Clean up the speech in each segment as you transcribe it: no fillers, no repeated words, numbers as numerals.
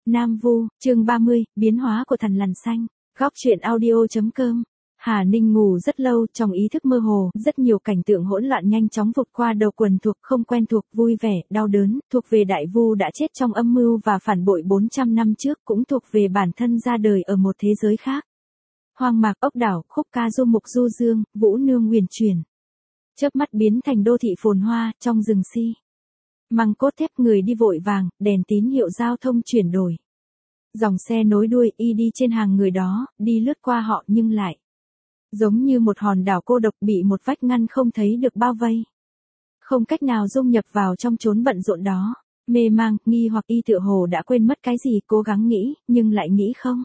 Nam Vu, chương 30, biến hóa của thằn lằn xanh. Góc truyện audio.com. Hà Ninh ngủ rất lâu, trong ý thức mơ hồ, rất nhiều cảnh tượng hỗn loạn nhanh chóng vụt qua đầu, quần thuộc, không quen thuộc, vui vẻ, đau đớn, thuộc về đại vu đã chết trong âm mưu và phản bội 400 năm trước, cũng thuộc về bản thân ra đời ở một thế giới khác. Hoang mạc, ốc đảo, khúc ca du mục du dương, vũ nương huyền chuyển. Chớp mắt biến thành đô thị phồn hoa, trong rừng si. Măng cốt thép, người đi vội vàng, đèn tín hiệu giao thông chuyển đổi. Dòng xe nối đuôi y đi trên hàng người đó, đi lướt qua họ nhưng lại giống như một hòn đảo cô độc bị một vách ngăn không thấy được bao vây. Không cách nào dung nhập vào trong chốn bận rộn đó, mê mang, nghi hoặc y tựa hồ đã quên mất cái gì, cố gắng nghĩ, nhưng lại nghĩ không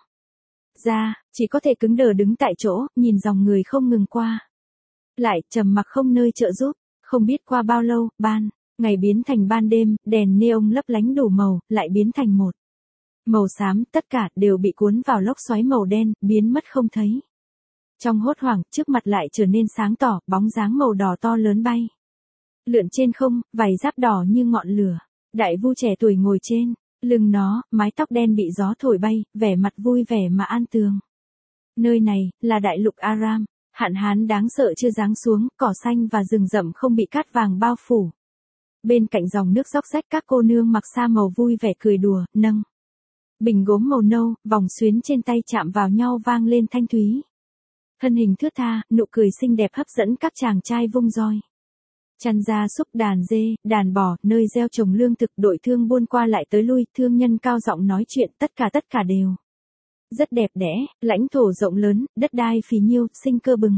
ra, chỉ có thể cứng đờ đứng tại chỗ, nhìn dòng người không ngừng qua. Lại trầm mặc không nơi trợ giúp, không biết qua bao lâu, ban ngày biến thành ban đêm, đèn neon lấp lánh đủ màu, lại biến thành một màu xám, tất cả đều bị cuốn vào lốc xoáy màu đen, biến mất không thấy. Trong hốt hoảng, trước mặt lại trở nên sáng tỏ, bóng dáng màu đỏ to lớn bay lượn trên không, vảy giáp đỏ như ngọn lửa. Đại vu trẻ tuổi ngồi trên lưng nó, mái tóc đen bị gió thổi bay, vẻ mặt vui vẻ mà an tường. Nơi này là đại lục Aram, hạn hán đáng sợ chưa giáng xuống, cỏ xanh và rừng rậm không bị cát vàng bao phủ. Bên cạnh dòng nước róc rách, các cô nương mặc sa màu vui vẻ cười đùa, nâng bình gốm màu nâu, vòng xuyến trên tay chạm vào nhau vang lên thanh thúy. Thân hình thướt tha, nụ cười xinh đẹp hấp dẫn các chàng trai vung roi chăn gia súc, đàn dê, đàn bò, nơi gieo trồng lương thực, đội thương buôn qua lại tới lui, thương nhân cao giọng nói chuyện, tất cả đều rất đẹp đẽ, lãnh thổ rộng lớn, đất đai phì nhiêu, sinh cơ bừng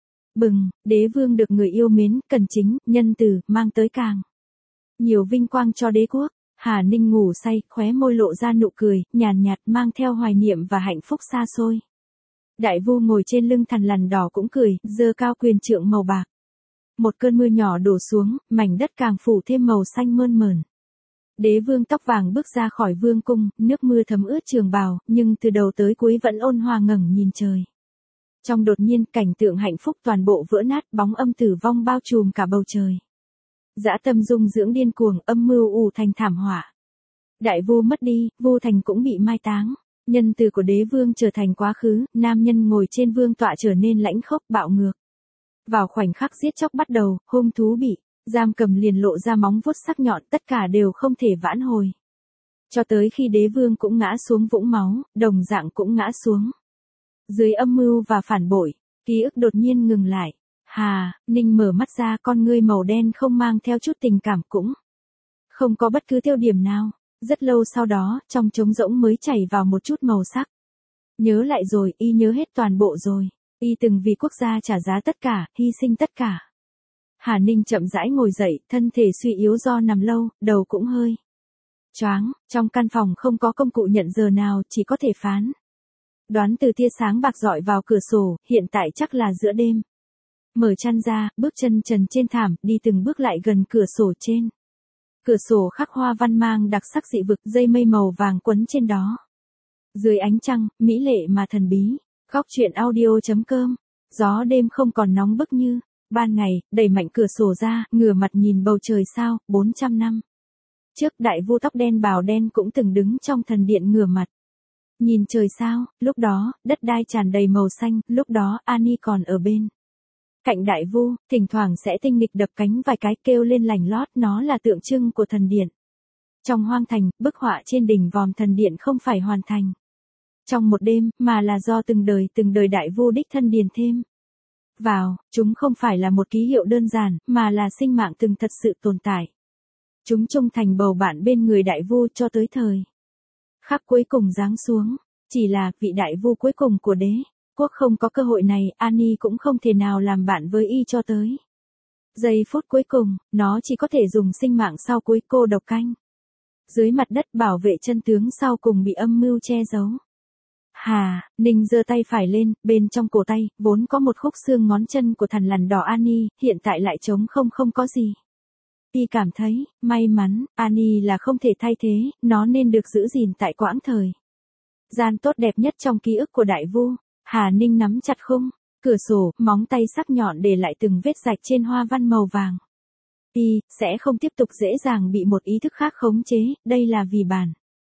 bừng, đế vương được người yêu mến, cần chính, nhân từ, mang tới càng nhiều vinh quang cho đế quốc. Hà Ninh ngủ say, khóe môi lộ ra nụ cười, nhàn nhạt, mang theo hoài niệm và hạnh phúc xa xôi. Đại vu ngồi trên lưng thằn lằn đỏ cũng cười, giơ cao quyền trượng màu bạc. Một cơn mưa nhỏ đổ xuống, mảnh đất càng phủ thêm màu xanh mơn mởn. Đế vương tóc vàng bước ra khỏi vương cung, nước mưa thấm ướt trường bào, nhưng từ đầu tới cuối vẫn ôn hòa ngẩng nhìn trời. Trong đột nhiên, cảnh tượng hạnh phúc toàn bộ vỡ nát, bóng âm tử vong bao trùm cả bầu trời. Dã tâm dung dưỡng điên cuồng, âm mưu ù thành thảm họa. Đại vu mất đi, vu thành cũng bị mai táng. Nhân từ của đế vương trở thành quá khứ, nam nhân ngồi trên vương tọa trở nên lãnh khốc, bạo ngược. Vào khoảnh khắc giết chóc bắt đầu, hung thú bị giam cầm liền lộ ra móng vuốt sắc nhọn, tất cả đều không thể vãn hồi. Cho tới khi đế vương cũng ngã xuống vũng máu, đồng dạng cũng ngã xuống. Dưới âm mưu và phản bội, ký ức đột nhiên ngừng lại. Hà Ninh mở mắt ra, con ngươi màu đen không mang theo chút tình cảm, cũng không có bất cứ tiêu điểm nào. Rất lâu sau đó, trong trống rỗng mới chảy vào một chút màu sắc. Nhớ lại rồi, y nhớ hết toàn bộ rồi. Y từng vì quốc gia trả giá tất cả, hy sinh tất cả. Hà Ninh chậm rãi ngồi dậy, thân thể suy yếu do nằm lâu, đầu cũng hơi choáng. Trong căn phòng không có công cụ nhận giờ nào, chỉ có thể phán đoán từ tia sáng bạc rọi vào cửa sổ, hiện tại chắc là giữa đêm. Mở chăn ra, bước chân trần trên thảm, đi từng bước lại gần cửa sổ trên. Cửa sổ khắc hoa văn mang đặc sắc dị vực, dây mây màu vàng quấn trên đó. Dưới ánh trăng, mỹ lệ mà thần bí. Góc truyện audio.com. Gió đêm không còn nóng bức như ban ngày, đẩy mạnh cửa sổ ra, ngửa mặt nhìn bầu trời sao, 400 năm. Trước đại vu tóc đen bào đen cũng từng đứng trong thần điện ngửa mặt nhìn trời sao, lúc đó, đất đai tràn đầy màu xanh, lúc đó Ani còn ở bên cạnh đại vu, thỉnh thoảng sẽ tinh nghịch đập cánh vài cái, kêu lên lành lót, nó là tượng trưng của thần điện. Trong hoang thành, bức họa trên đỉnh vòm thần điện không phải hoàn thành trong một đêm, mà là do từng đời đại vu đích thân điền thêm vào. Chúng không phải là một ký hiệu đơn giản, mà là sinh mạng từng thật sự tồn tại. Chúng trung thành bầu bạn bên người đại vu cho tới thời khắc cuối cùng giáng xuống. Chỉ là vị đại vu cuối cùng của đế quốc không có cơ hội này, Ani cũng không thể nào làm bạn với y cho tới giây phút cuối cùng, nó chỉ có thể dùng sinh mạng sau cuối cô độc canh dưới mặt đất bảo vệ chân tướng sau cùng bị âm mưu che giấu. Hà Ninh giơ tay phải lên, bên trong cổ tay vốn có một khúc xương ngón chân của thằn lằn đỏ Ani, hiện tại lại trống không có gì. Y cảm thấy may mắn, Ani là không thể thay thế, nó nên được giữ gìn tại quãng thời gian tốt đẹp nhất trong ký ức của đại vu. Hà Ninh nắm chặt khung cửa sổ, móng tay sắc nhọn để lại từng vết rạch trên hoa văn màu vàng. Y sẽ không tiếp tục dễ dàng bị một ý thức khác khống chế, đây là vì bản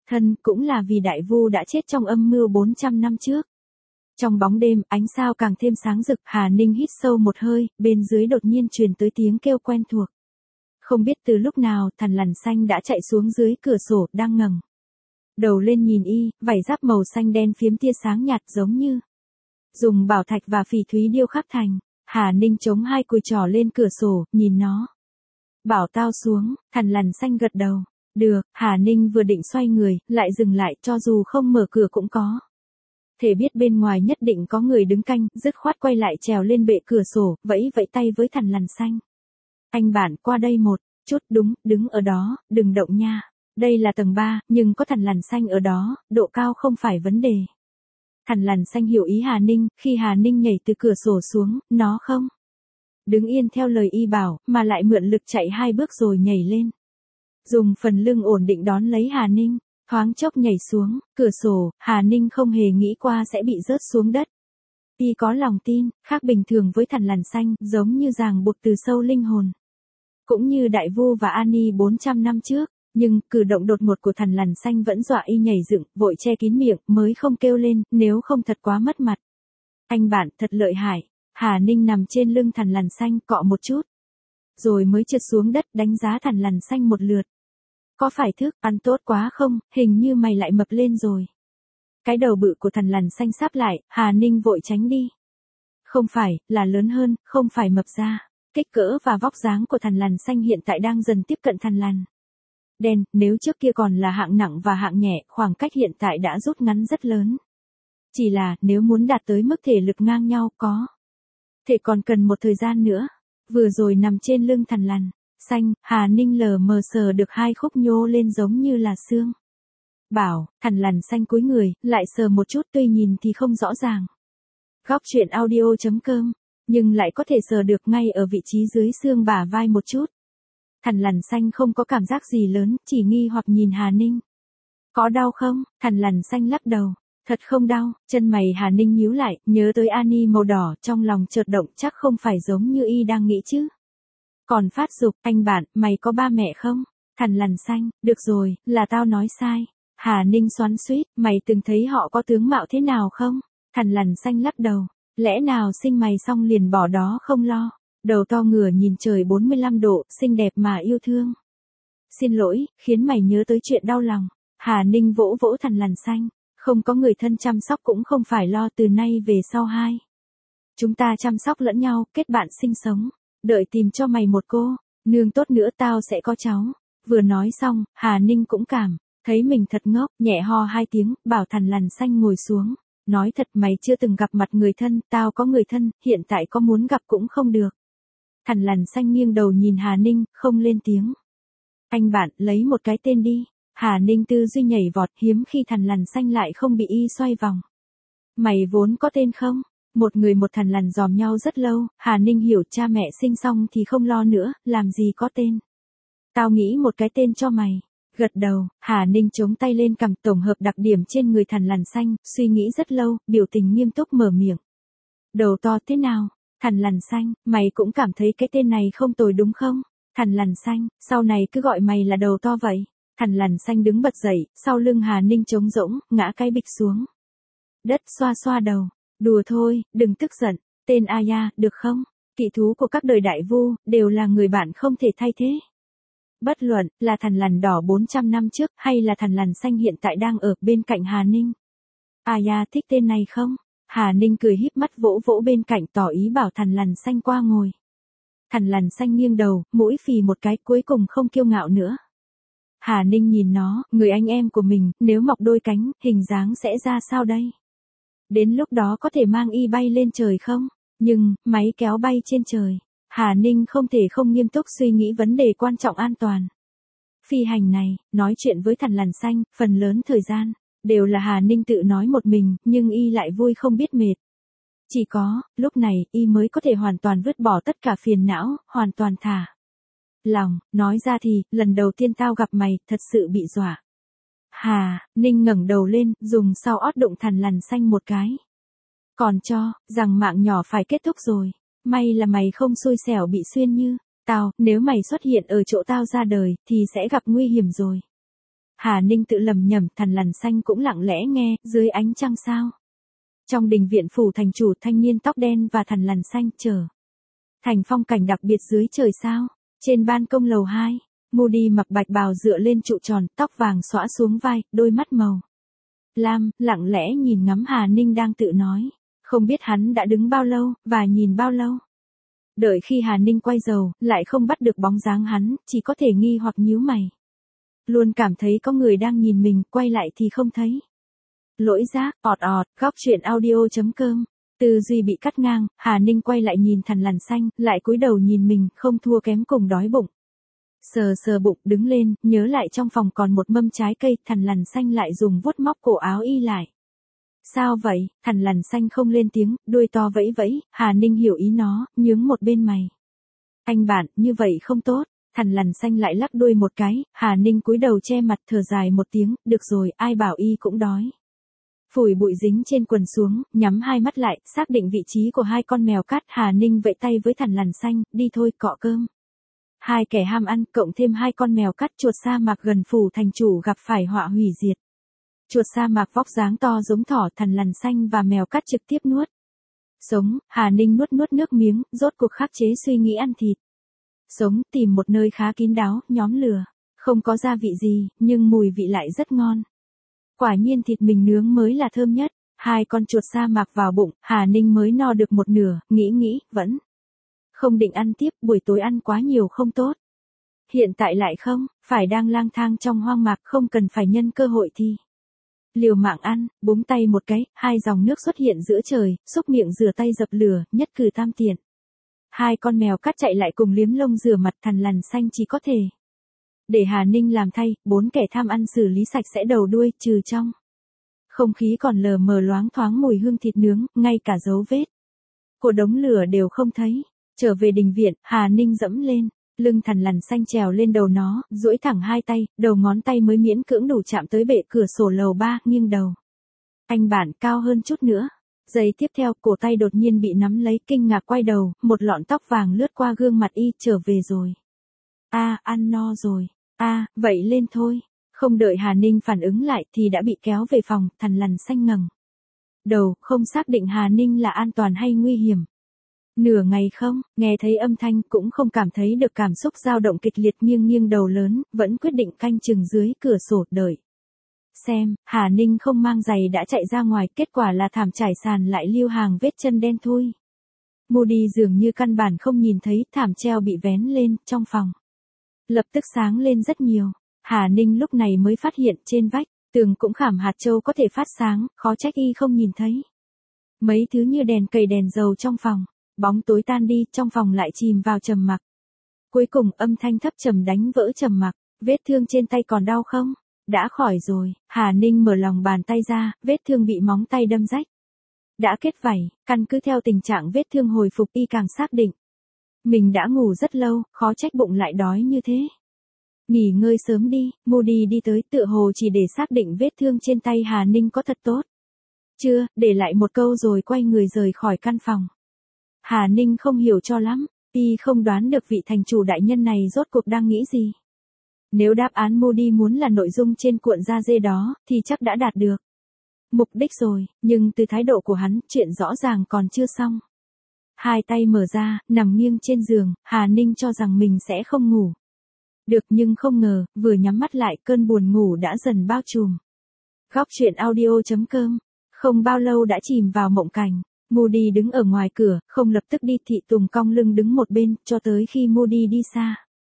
Thân cũng là vì đại vu đã chết trong âm mưu 400 năm trước. Trong bóng đêm, ánh sao càng thêm sáng rực, Hà Ninh hít sâu một hơi, bên dưới đột nhiên truyền tới tiếng kêu quen thuộc. Không biết từ lúc nào, Thằn Lằn Xanh đã chạy xuống dưới cửa sổ, đang ngẩng đầu lên nhìn y, vảy giáp màu xanh đen phiếm tia sáng nhạt giống như dùng bảo thạch và phỉ thúy điêu khắc thành. Hà Ninh chống hai cùi trỏ lên cửa sổ, nhìn nó. Bảo tao xuống, Thằn Lằn Xanh gật đầu. Được, Hà Ninh vừa định xoay người, lại dừng lại, cho dù không mở cửa cũng có thể biết bên ngoài nhất định có người đứng canh, dứt khoát quay lại trèo lên bệ cửa sổ, vẫy vẫy tay với Thằn Lằn Xanh. Anh bạn qua đây một chút, đúng, đứng ở đó, đừng động nha. Đây là tầng 3, nhưng có Thằn Lằn Xanh ở đó, độ cao không phải vấn đề. Thằn Lằn Xanh hiểu ý Hà Ninh, khi Hà Ninh nhảy từ cửa sổ xuống, nó không đứng yên theo lời y bảo, mà lại mượn lực chạy 2 bước rồi nhảy lên. Dùng phần lưng ổn định đón lấy Hà Ninh, thoáng chốc nhảy xuống, cửa sổ, Hà Ninh không hề nghĩ qua sẽ bị rớt xuống đất. Y có lòng tin, khác bình thường với Thằn Lằn Xanh, giống như ràng buộc từ sâu linh hồn. Cũng như Đại Vu và Ani 400 năm trước, nhưng cử động đột ngột của Thằn Lằn Xanh vẫn dọa y nhảy dựng, vội che kín miệng, mới không kêu lên, nếu không thật quá mất mặt. Anh bạn, thật lợi hại. Hà Ninh nằm trên lưng Thằn Lằn Xanh, cọ một chút, rồi mới trượt xuống đất, đánh giá Thằn Lằn Xanh một lượt. Có phải thức ăn tốt quá không, hình như mày lại mập lên rồi. Cái đầu bự của Thằn Lằn Xanh sáp lại, Hà Ninh vội tránh đi. Không phải, là lớn hơn, không phải mập ra. Kích cỡ và vóc dáng của Thằn Lằn Xanh hiện tại đang dần tiếp cận Thằn Lằn Đen, nếu trước kia còn là hạng nặng và hạng nhẹ, khoảng cách hiện tại đã rút ngắn rất lớn. Chỉ là, nếu muốn đạt tới mức thể lực ngang nhau có thể còn cần một thời gian nữa. Vừa rồi nằm trên lưng Thằn Lằn Xanh, Hà Ninh lờ mờ sờ được 2 khúc nhô lên giống như là xương. Bảo, Thằn Lằn Xanh cúi người, lại sờ một chút, tuy nhìn thì không rõ ràng. Góc truyện audio.com, nhưng lại có thể sờ được ngay ở vị trí dưới xương bả vai một chút. Thằn Lằn Xanh không có cảm giác gì lớn, chỉ nghi hoặc nhìn Hà Ninh. Có đau không? Thằn Lằn Xanh lắc đầu. Thật không đau. Chân mày Hà Ninh nhíu lại, nhớ tới Ani màu đỏ, trong lòng chợt động, chắc không phải giống như y đang nghĩ chứ. Còn phát dục, anh bạn, mày có ba mẹ không? Thằn Lằn Xanh, được rồi, là tao nói sai. Hà Ninh xoắn xuýt, mày từng thấy họ có tướng mạo thế nào không? Thằn Lằn Xanh lắc đầu. Lẽ nào sinh mày xong liền bỏ đó không lo? Đầu to ngửa nhìn trời 45 độ, xinh đẹp mà yêu thương. Xin lỗi, khiến mày nhớ tới chuyện đau lòng. Hà Ninh vỗ vỗ Thằn Lằn Xanh. Không có người thân chăm sóc cũng không phải lo, từ nay về sau hai. Chúng ta chăm sóc lẫn nhau, kết bạn sinh sống. Đợi tìm cho mày một cô, nương tốt nữa tao sẽ có cháu. Vừa nói xong, Hà Ninh cũng cảm thấy mình thật ngốc, nhẹ ho 2 tiếng, bảo Thằn Lằn Xanh ngồi xuống. Nói thật mày chưa từng gặp mặt người thân, tao có người thân, hiện tại có muốn gặp cũng không được. Thằn Lằn Xanh nghiêng đầu nhìn Hà Ninh, không lên tiếng. Anh bạn, lấy một cái tên đi. Hà Ninh tư duy nhảy vọt, hiếm khi Thằn Lằn Xanh lại không bị y xoay vòng. Mày vốn có tên không? Một người một Thằn Lằn dòm nhau rất lâu, Hà Ninh hiểu cha mẹ sinh xong thì không lo nữa, làm gì có tên. Tao nghĩ một cái tên cho mày. Gật đầu, Hà Ninh chống tay lên cằm, tổng hợp đặc điểm trên người Thằn Lằn Xanh, suy nghĩ rất lâu, biểu tình nghiêm túc mở miệng. Đầu to thế nào? Thằn Lằn Xanh, mày cũng cảm thấy cái tên này không tồi đúng không? Thằn Lằn Xanh, sau này cứ gọi mày là đầu to vậy. Thằn Lằn Xanh đứng bật dậy, sau lưng Hà Ninh trống rỗng, ngã cái bịch xuống đất, xoa xoa đầu. Đùa thôi, đừng tức giận. Tên Aya, được không? Kỵ thú của các đời đại vu, đều là người bạn không thể thay thế. Bất luận, là Thằn Lằn đỏ 400 năm trước, hay là Thằn Lằn Xanh hiện tại đang ở bên cạnh Hà Ninh. Aya thích tên này không? Hà Ninh cười híp mắt vỗ vỗ bên cạnh, tỏ ý bảo Thằn Lằn Xanh qua ngồi. Thằn Lằn Xanh nghiêng đầu, mũi phì một cái, cuối cùng không kiêu ngạo nữa. Hà Ninh nhìn nó, người anh em của mình, nếu mọc đôi cánh, hình dáng sẽ ra sao đây? Đến lúc đó có thể mang y bay lên trời không? Nhưng, máy kéo bay trên trời. Hà Ninh không thể không nghiêm túc suy nghĩ vấn đề quan trọng an toàn. Phi hành này, nói chuyện với Thằn Lằn Xanh, phần lớn thời gian, đều là Hà Ninh tự nói một mình, nhưng y lại vui không biết mệt. Chỉ có, lúc này, y mới có thể hoàn toàn vứt bỏ tất cả phiền não, hoàn toàn thả lòng. Nói ra thì, lần đầu tiên tao gặp mày, thật sự bị dọa. Hà Ninh ngẩng đầu lên, dùng sau ót đụng Thằn Lằn Xanh một cái. Còn cho, rằng mạng nhỏ phải kết thúc rồi. May là mày không xui xẻo bị xuyên như tao, nếu mày xuất hiện ở chỗ tao ra đời, thì sẽ gặp nguy hiểm rồi. Hà Ninh tự lầm nhầm, Thằn Lằn Xanh cũng lặng lẽ nghe, dưới ánh trăng sao. Trong đình viện phủ thành chủ, thanh niên tóc đen và Thằn Lằn Xanh chờ. Thành phong cảnh đặc biệt dưới trời sao. Trên ban công lầu 2, Moody mặc bạch bào dựa lên trụ tròn, tóc vàng xõa xuống vai, đôi mắt màu lam, lặng lẽ nhìn ngắm Hà Ninh đang tự nói. Không biết hắn đã đứng bao lâu, và nhìn bao lâu. Đợi khi Hà Ninh quay đầu, lại không bắt được bóng dáng hắn, chỉ có thể nghi hoặc nhíu mày. Luôn cảm thấy có người đang nhìn mình, quay lại thì không thấy. Lỗi giác, góc truyện audio.com. Tư duy bị cắt ngang, Hà Ninh quay lại nhìn Thằn Lằn Xanh, lại cúi đầu nhìn mình, không thua kém cùng đói bụng. Sờ sờ bụng, đứng lên, nhớ lại trong phòng còn một mâm trái cây, Thằn Lằn Xanh lại dùng vuốt móc cổ áo y lại. Sao vậy? Thằn Lằn Xanh không lên tiếng, đuôi to vẫy vẫy, Hà Ninh hiểu ý nó, nhướng một bên mày. Anh bạn, như vậy không tốt. Thằn Lằn Xanh lại lắc đuôi một cái, Hà Ninh cúi đầu che mặt thở dài một tiếng, được rồi, ai bảo y cũng đói. Phủi bụi dính trên quần xuống, nhắm hai mắt lại, xác định vị trí của hai con mèo cát, Hà Ninh vẫy tay với Thằn Lằn Xanh, đi thôi, cọ cơm. Hai kẻ ham ăn, cộng thêm hai con mèo cát, chuột sa mạc gần phủ thành chủ gặp phải họa hủy diệt. Chuột sa mạc vóc dáng to giống thỏ, Thằn Lằn Xanh và mèo cát trực tiếp nuốt sống. Hà Ninh nuốt nước miếng, rốt cuộc khắc chế suy nghĩ ăn thịt sống, tìm một nơi khá kín đáo, nhóm lửa. Không có gia vị gì, nhưng mùi vị lại rất ngon. Quả nhiên thịt mình nướng mới là thơm nhất. Hai con chuột sa mạc vào bụng, Hà Ninh mới no được một nửa, nghĩ, vẫn không định ăn tiếp, buổi tối ăn quá nhiều không tốt. Hiện tại lại không, phải đang lang thang trong hoang mạc, không cần phải nhân cơ hội thì liều mạng ăn. Búng tay một cái, hai dòng nước xuất hiện giữa trời, xúc miệng rửa tay dập lửa, nhất cử tam tiện. Hai con mèo cát chạy lại cùng liếm lông rửa mặt, Thằn Lằn Xanh chỉ có thể để Hà Ninh làm thay, bốn kẻ tham ăn xử lý sạch sẽ đầu đuôi, trừ trong không khí còn lờ mờ loáng thoáng mùi hương thịt nướng, ngay cả dấu vết của đống lửa đều không thấy. Trở về đình viện, Hà Ninh dẫm lên lưng Thằn Lằn Xanh, trèo lên đầu nó, duỗi thẳng hai tay, đầu ngón tay mới miễn cưỡng đủ chạm tới bệ cửa sổ lầu 3, nghiêng đầu. Anh bạn, cao hơn chút nữa. Giây tiếp theo, cổ tay đột nhiên bị nắm lấy, kinh ngạc quay đầu, một lọn tóc vàng lướt qua gương mặt y, trở về rồi. Ăn no rồi. Vậy lên thôi. Không đợi Hà Ninh phản ứng lại thì đã bị kéo về phòng, Thằn Lằn Xanh ngẩng đầu, không xác định Hà Ninh là an toàn hay nguy hiểm. Nửa ngày không, nghe thấy âm thanh, cũng không cảm thấy được cảm xúc dao động kịch liệt, nghiêng đầu lớn, vẫn quyết định canh chừng dưới cửa sổ, đợi xem. Hà Ninh không mang giày đã chạy ra ngoài, kết quả là thảm trải sàn lại lưu hàng vết chân đen thui. Moody dường như căn bản không nhìn thấy, thảm treo bị vén lên, trong phòng lập tức sáng lên rất nhiều. Hà Ninh lúc này mới phát hiện trên vách tường cũng khảm hạt châu có thể phát sáng, khó trách y không nhìn thấy. Mấy thứ như đèn cầy, đèn dầu trong phòng. Bóng tối tan đi, trong phòng lại chìm vào trầm mặc. Cuối cùng âm thanh thấp trầm đánh vỡ trầm mặc. Vết thương trên tay còn đau không? Đã khỏi rồi. Hà Ninh mở lòng bàn tay ra, vết thương bị móng tay đâm rách đã kết vảy. Căn cứ theo tình trạng vết thương hồi phục, y càng xác định mình đã ngủ rất lâu, khó trách bụng lại đói như thế. Nghỉ ngơi sớm đi. Moody đi tới, tựa hồ chỉ để xác định vết thương trên tay Hà Ninh có thật tốt chưa, để lại một câu rồi quay người rời khỏi căn phòng. Hà Ninh không hiểu cho lắm, y không đoán được vị thành chủ đại nhân này rốt cuộc đang nghĩ gì. Nếu đáp án Moody muốn là nội dung trên cuộn da dê đó, thì chắc đã đạt được mục đích rồi, nhưng từ thái độ của hắn, chuyện rõ ràng còn chưa xong. Hai tay mở ra, nằm nghiêng trên giường, Hà Ninh cho rằng mình sẽ không ngủ được, nhưng không ngờ, vừa nhắm mắt lại, cơn buồn ngủ đã dần bao trùm. Góc truyện audio.com. Không bao lâu đã chìm vào mộng cảnh. Moody đứng ở ngoài cửa, không lập tức đi, Thị Tùng cong lưng đứng một bên, cho tới khi Moody đi xa.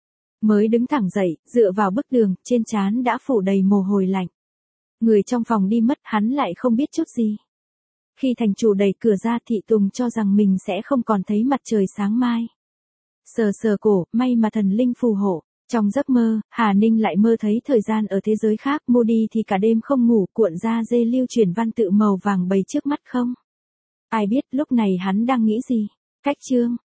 Mới đứng thẳng dậy, dựa vào bức tường, trên trán đã phủ đầy mồ hôi lạnh. Người trong phòng đi mất, hắn lại không biết chút gì. Khi thành chủ đẩy cửa ra, Thị Tùng cho rằng mình sẽ không còn thấy mặt trời sáng mai. Sờ sờ cổ, may mà thần linh phù hộ. Trong giấc mơ, Hà Ninh lại mơ thấy thời gian ở thế giới khác. Moody thì cả đêm không ngủ, cuộn da dê lưu truyền văn tự màu vàng bày trước mắt không. Ai biết lúc này hắn đang nghĩ gì? Cách chương